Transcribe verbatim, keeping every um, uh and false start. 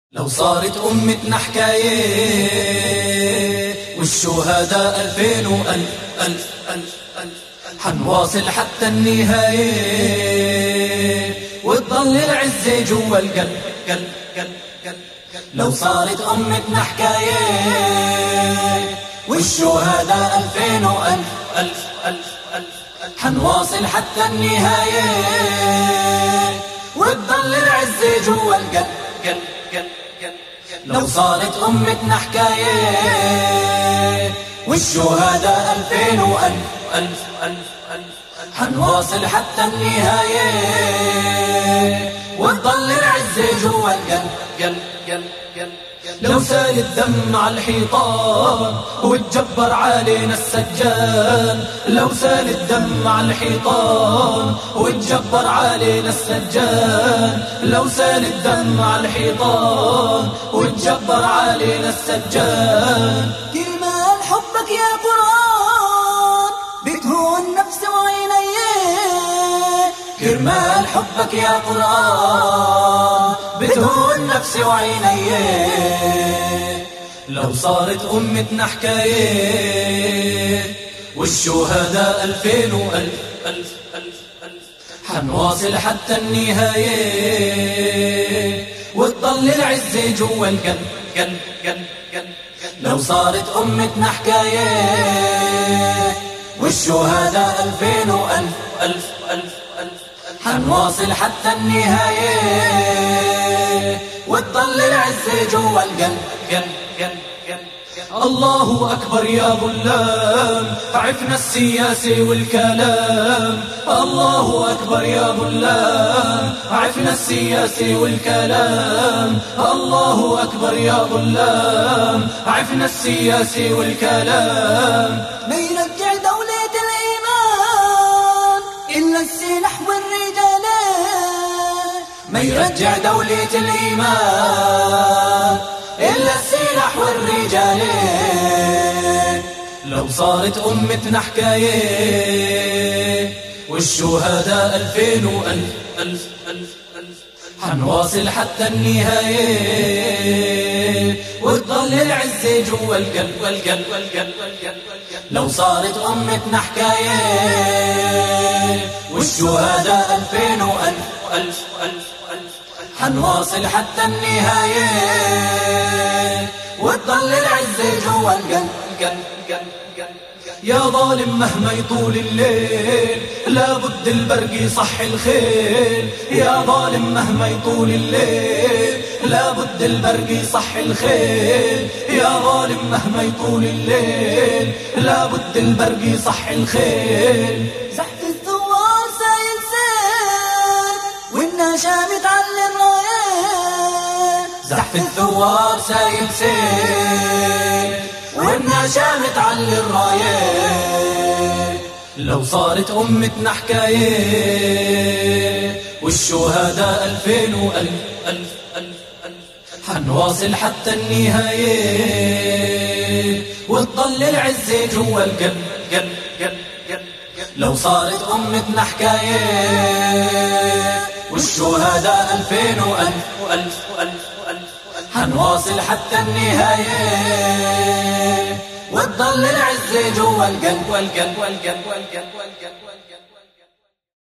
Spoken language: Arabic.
لو صارت أمتنا حكاية والشهداء ألفين وألف ألف ألف ألف حنواصل حتى النهاية وتضل العزة جوا القلب قلب قلب قلب. لو صارت أمتنا حكاية والشهداء ألفين وألف ألف ألف ألف حنواصل حتى النهاية وتضل العزة جوا القلب قلب قلب. لو صارت أمتنا حكاية والشهداء ألفين وألف ألف ألف ألف حنواصل حتى النهاية وتضل العزة جوا القلب قلب قلب قلب. لو سال الدم على الحيطان وتجبر علينا السجان، لو سال الدم على الحيطان وتجبر علينا السجان، لو سال الدم على الحيطان وتجبر علينا السجان. كرمال حبك يا قرآن بتهون نفسي وعيني، كرمال حبك يا قرآن بتهون نفسي وعيني. لو صارت أمتنا حكاية والشهداء ألفين وألف ألف ألف ألف حنواصل حتى النهاية وتضل العزة جوا القلب قلب قلب قلب. لو صارت أمتنا حكاية والشهداء ألفين وألف ألف ألف ألف حنواصل حتى النهاية وتضل العزة جوا القلب قلب قلب قلب. الله أكبر يا ظلام عفنا السياسة والكلام، الله أكبر يا ظلام عفنا السياسة والكلام، الله أكبر يا ظلام عفنا السياسة والكلام. ما يرجع دولة الإيمان إلا السلاح والرجال، ما يرجع دولة الإيمان إلا السلاح والرجال. لو صارت أمتنا حكاية والشهداء ألفين وألف ألف ألف ألف حنواصل حتى النهاية وتضل العزة جوا القلب والقلب والقلب والقلب. لو صارت أمتنا حكاية والشهداء ألفين وألف ألف ألف ألف حنواصل حتى النهاية وتضل العزة جوا القلب قلب قلب قلب. يا ظالم مهما يطول الليل لابد البرق يصحي الخيل، يا ظالم مهما يطول الليل لابد البرق يصحي الخيل، يا ظالم مهما يطول الليل لابد البرق يصحي الخيل. زحف الثوار سايل سيل والنشامة تعلي الرايات، زحف الثوار سايل سيل والنشامة تعلي الرايات. لو صارت أمتنا حكاية والشهداء ألفين وألف ألف ألف ألف حنواصل حتى النهاية وتضل العزة جوا القلب قلب قلب قلب. لو صارت أمتنا حكاية والشهداء ألفين وألف ألف ألف ألف حنواصل حتى النهاية وتضل العزة جوا القلب والقلب والقلب والقلب والقلب.